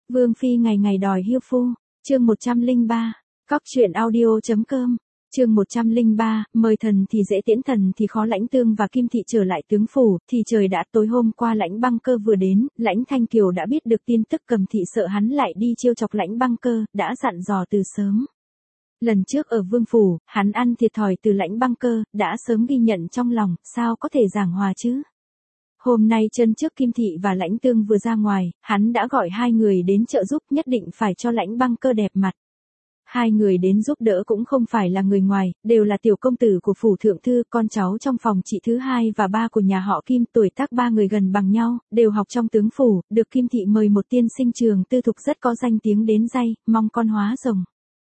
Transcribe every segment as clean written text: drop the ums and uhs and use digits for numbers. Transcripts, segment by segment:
Vương phi ngày ngày đòi hiêu phu, chương 103, cóc truyện audio.com, chương 103, mời thần thì dễ tiễn thần thì khó. Lãnh Tương và Kim Thị trở lại tướng phủ, thì trời đã tối. Hôm qua Lãnh Băng Cơ vừa đến, Lãnh Thanh Kiều đã biết được tin tức. Cầm Thị sợ hắn lại đi trêu chọc Lãnh Băng Cơ, đã dặn dò từ sớm. Lần trước ở Vương phủ, hắn ăn thiệt thòi từ Lãnh Băng Cơ, đã sớm ghi nhận trong lòng, sao có thể giảng hòa chứ? Hôm nay chân trước Kim Thị và Lãnh Tương vừa ra ngoài, hắn đã gọi hai người đến trợ giúp, nhất định phải cho Lãnh Băng Cơ đẹp mặt. Hai người đến giúp đỡ cũng không phải là người ngoài, đều là tiểu công tử của phủ thượng thư, con cháu trong phòng chị thứ hai và ba của nhà họ Kim. Tuổi tác ba người gần bằng nhau, đều học trong tướng phủ, được Kim Thị mời một tiên sinh trường tư thục rất có danh tiếng đến day, mong con hóa rồng.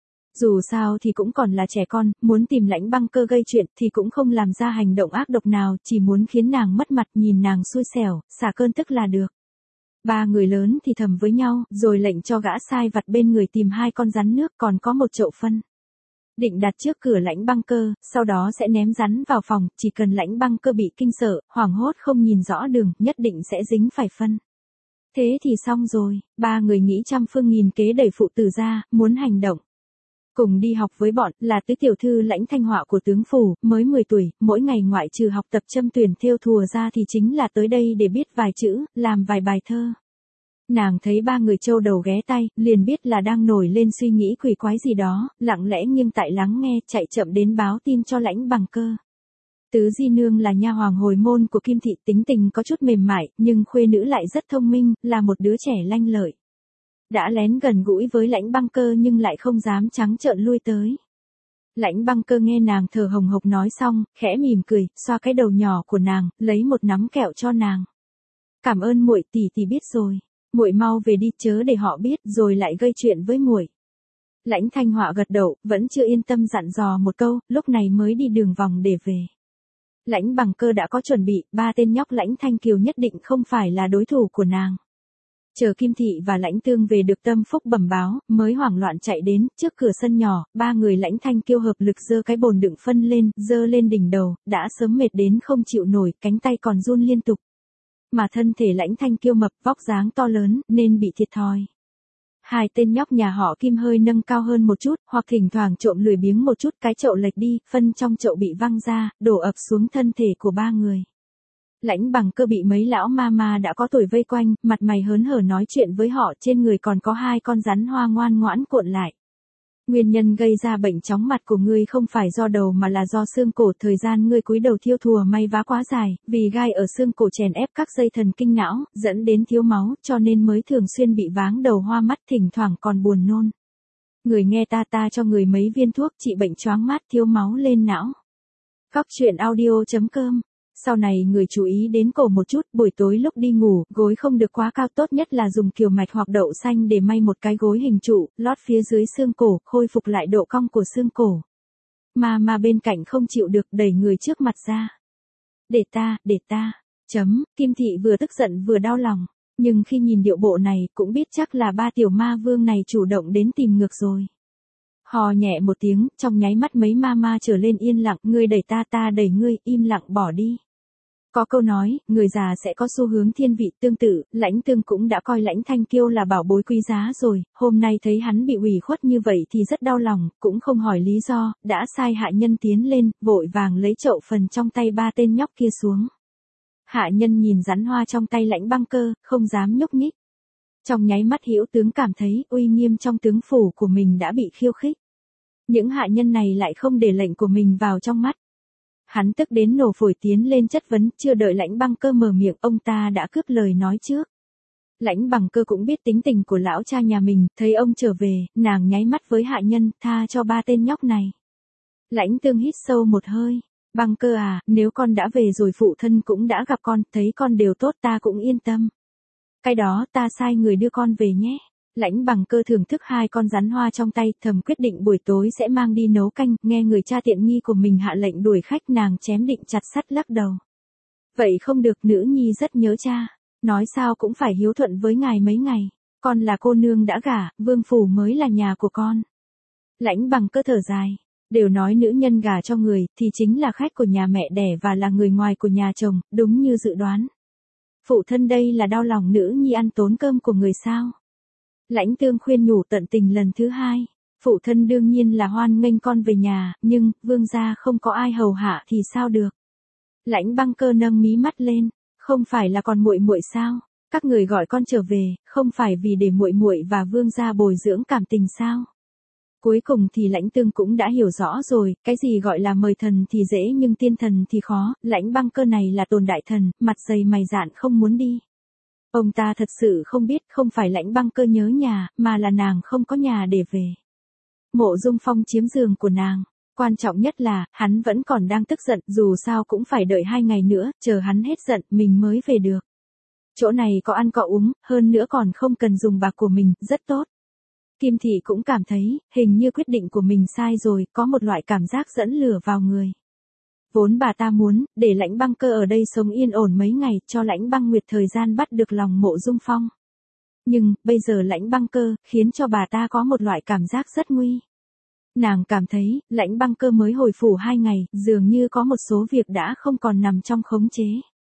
Dù sao thì cũng còn là trẻ con, muốn tìm Lãnh Băng Cơ gây chuyện thì cũng không làm ra hành động ác độc nào, chỉ muốn khiến nàng mất mặt, nhìn nàng xui xẻo, xả cơn tức là được. Ba người lớn thì thầm với nhau, rồi lệnh cho gã sai vặt bên người tìm hai con rắn nước, còn có một chậu phân. Định đặt trước cửa Lãnh Băng Cơ, sau đó sẽ ném rắn vào phòng, chỉ cần Lãnh Băng Cơ bị kinh sợ, hoảng hốt không nhìn rõ đường, nhất định sẽ dính phải phân. Thế thì xong rồi, ba người nghĩ trăm phương nghìn kế đẩy phụ tử ra, muốn hành động. Cùng đi học với bọn là tứ tiểu thư Lãnh Thanh Họa của tướng phủ, mới 10 tuổi, mỗi ngày ngoại trừ học tập châm tuyển thêu thùa ra thì chính là tới đây để biết vài chữ, làm vài bài thơ. Nàng thấy ba người trâu đầu ghé tay, liền biết là đang nổi lên suy nghĩ quỷ quái gì đó, lặng lẽ nghiêng tại lắng nghe, chạy chậm đến báo tin cho Lãnh Băng Cơ. Tứ di nương là nha hoàng hồi môn của Kim Thị, tính tình có chút mềm mại, nhưng khuê nữ lại rất thông minh, là một đứa trẻ lanh lợi. Đã lén gần gũi với Lãnh Băng Cơ nhưng lại không dám trắng trợn lui tới. Lãnh Băng Cơ nghe nàng thở hồng hộc nói xong, khẽ mỉm cười, xoa cái đầu nhỏ của nàng, lấy một nắm kẹo cho nàng. Cảm ơn muội, tỷ tỷ biết rồi. Muội mau về đi, chớ để họ biết rồi lại gây chuyện với muội. Lãnh Thanh Họa gật đầu, vẫn chưa yên tâm dặn dò một câu, lúc này mới đi đường vòng để về. Lãnh Băng Cơ đã có chuẩn bị, ba tên nhóc Lãnh Thanh Kiều nhất định không phải là đối thủ của nàng. Chờ Kim Thị và Lãnh Tương về được Tâm Phúc bẩm báo, mới hoảng loạn chạy đến, trước cửa sân nhỏ, ba người Lãnh Thanh Kiêu hợp lực giơ cái bồn đựng phân lên, giơ lên đỉnh đầu, đã sớm mệt đến không chịu nổi, cánh tay còn run liên tục. Mà thân thể Lãnh Thanh Kiêu mập, vóc dáng to lớn, nên bị thiệt thòi. Hai tên nhóc nhà họ Kim hơi nâng cao hơn một chút, hoặc thỉnh thoảng trộm lười biếng một chút, cái chậu lệch đi, phân trong chậu bị văng ra, đổ ập xuống thân thể của ba người. Lãnh Băng Cơ bị mấy lão ma đã có tuổi vây quanh, mặt mày hớn hở nói chuyện với họ, trên người còn có hai con rắn hoa ngoan ngoãn cuộn lại. Nguyên nhân gây ra bệnh chóng mặt của ngươi không phải do đầu mà là do xương cổ, thời gian ngươi cúi đầu thiêu thùa may vá quá dài, vì gai ở xương cổ chèn ép các dây thần kinh não, dẫn đến thiếu máu, cho nên mới thường xuyên bị váng đầu hoa mắt, thỉnh thoảng còn buồn nôn. Người nghe ta cho người mấy viên thuốc trị bệnh choáng mắt thiếu máu lên não. Cóc truyện audio.com. Sau này người chú ý đến cổ một chút, buổi tối lúc đi ngủ, gối không được quá cao, tốt nhất là dùng kiều mạch hoặc đậu xanh để may một cái gối hình trụ, lót phía dưới xương cổ, khôi phục lại độ cong của xương cổ. Mà bên cạnh không chịu được, đẩy người trước mặt ra. Để ta, Kim Thị vừa tức giận vừa đau lòng, nhưng khi nhìn điệu bộ này, cũng biết chắc là ba tiểu ma vương này chủ động đến tìm ngược rồi. Hò nhẹ một tiếng, trong nháy mắt mấy ma trở lên yên lặng, ngươi đẩy ta đẩy ngươi, im lặng bỏ đi. Có câu nói, người già sẽ có xu hướng thiên vị, tương tự, Lãnh Tương cũng đã coi Lãnh Thanh Kiêu là bảo bối quý giá rồi, hôm nay thấy hắn bị ủy khuất như vậy thì rất đau lòng, cũng không hỏi lý do, đã sai hạ nhân tiến lên, vội vàng lấy chậu phần trong tay ba tên nhóc kia xuống. Hạ nhân nhìn rắn hoa trong tay Lãnh Băng Cơ, không dám nhúc nhích. Trong nháy mắt Hữu tướng cảm thấy uy nghiêm trong tướng phủ của mình đã bị khiêu khích. Những hạ nhân này lại không để lệnh của mình vào trong mắt. Hắn tức đến nổ phổi tiến lên chất vấn, chưa đợi Lãnh Băng Cơ mở miệng, ông ta đã cướp lời nói trước. Lãnh Băng Cơ cũng biết tính tình của lão cha nhà mình, thấy ông trở về, nàng nháy mắt với hạ nhân, tha cho ba tên nhóc này. Lãnh Tương hít sâu một hơi, Băng Cơ à, nếu con đã về rồi phụ thân cũng đã gặp con, thấy con đều tốt ta cũng yên tâm. Cái đó ta sai người đưa con về nhé. Lãnh Băng Cơ thưởng thức hai con rắn hoa trong tay, thầm quyết định buổi tối sẽ mang đi nấu canh, nghe người cha tiện nghi của mình hạ lệnh đuổi khách, nàng chém định chặt sắt lắc đầu. Vậy không được, nữ nhi rất nhớ cha, nói sao cũng phải hiếu thuận với ngài mấy ngày, con là cô nương đã gả, vương phủ mới là nhà của con. Lãnh Băng Cơ thở dài, đều nói nữ nhân gả cho người, thì chính là khách của nhà mẹ đẻ và là người ngoài của nhà chồng, đúng như dự đoán. Phụ thân đây là đau lòng nữ nhi ăn tốn cơm của người sao? Lãnh Tương khuyên nhủ tận tình lần thứ hai. Phụ thân đương nhiên là hoan nghênh con về nhà, nhưng, vương gia không có ai hầu hạ thì sao được. Lãnh Băng Cơ nâng mí mắt lên, không phải là còn muội muội sao? Các người gọi con trở về, không phải vì để muội muội và vương gia bồi dưỡng cảm tình sao? Cuối cùng thì Lãnh Tương cũng đã hiểu rõ rồi, cái gì gọi là mời thần thì dễ nhưng tiên thần thì khó, Lãnh Băng Cơ này là tồn đại thần, mặt dày mày dạn không muốn đi. Ông ta thật sự không biết, không phải Lãnh Băng Cơ nhớ nhà, mà là nàng không có nhà để về. Mộ Dung Phong chiếm giường của nàng. Quan trọng nhất là, hắn vẫn còn đang tức giận, dù sao cũng phải đợi 2 ngày nữa, chờ hắn hết giận, mình mới về được. Chỗ này có ăn có uống, hơn nữa còn không cần dùng bạc của mình, rất tốt. Kim Thị cũng cảm thấy, hình như quyết định của mình sai rồi, có một loại cảm giác dẫn lửa vào người. Vốn bà ta muốn, để Lãnh Băng Cơ ở đây sống yên ổn mấy ngày, cho Lãnh Băng Nguyệt thời gian bắt được lòng Mộ Dung Phong. Nhưng, bây giờ Lãnh Băng Cơ, khiến cho bà ta có một loại cảm giác rất nguy. Nàng cảm thấy, Lãnh Băng Cơ mới hồi phủ 2 ngày, dường như có một số việc đã không còn nằm trong khống chế.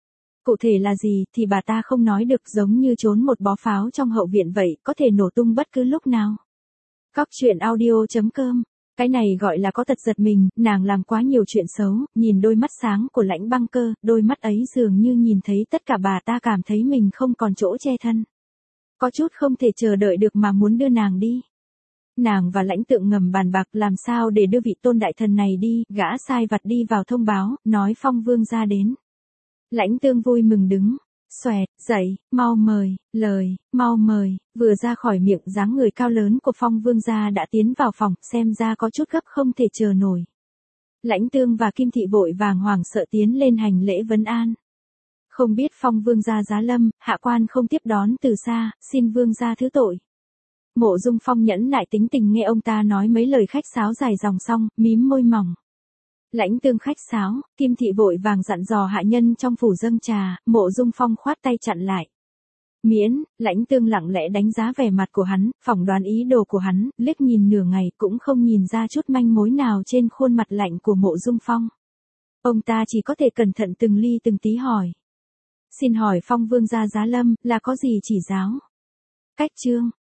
Cụ thể là gì thì bà ta không nói được, giống như trốn một bó pháo trong hậu viện vậy, có thể nổ tung bất cứ lúc nào. Cóc truyện audio.com. Cái này gọi là có tật giật mình, nàng làm quá nhiều chuyện xấu, nhìn đôi mắt sáng của Lãnh Băng Cơ, đôi mắt ấy dường như nhìn thấy tất cả, bà ta cảm thấy mình không còn chỗ che thân. Có chút không thể chờ đợi được mà muốn đưa nàng đi. Nàng và Lãnh Tượng ngầm bàn bạc làm sao để đưa vị tôn đại thần này đi, gã sai vặt đi vào thông báo, nói Phong vương gia đến. Lãnh Tương vui mừng đứng, xoẹt, dậy, mau mời, mau mời, vừa ra khỏi miệng dáng người cao lớn của Phong vương gia đã tiến vào phòng, xem ra có chút gấp không thể chờ nổi. Lãnh Tương và Kim Thị vội vàng hoảng sợ tiến lên hành lễ vấn an. Không biết Phong vương gia giá lâm, hạ quan không tiếp đón từ xa, xin vương gia thứ tội. Mộ Dung Phong nhẫn nại tính tình nghe ông ta nói mấy lời khách sáo dài dòng xong, mím môi mỏng. Lãnh Tương khách sáo, Kim Thị vội vàng dặn dò hạ nhân trong phủ dâng trà, Mộ Dung Phong khoát tay chặn lại. Miễn, Lãnh Tương lặng lẽ đánh giá vẻ mặt của hắn, phỏng đoán ý đồ của hắn, liếc nhìn nửa ngày cũng không nhìn ra chút manh mối nào trên khuôn mặt lạnh của Mộ Dung Phong. Ông ta chỉ có thể cẩn thận từng ly từng tí hỏi. Xin hỏi Phong vương gia giá lâm, là có gì chỉ giáo? Cách chương.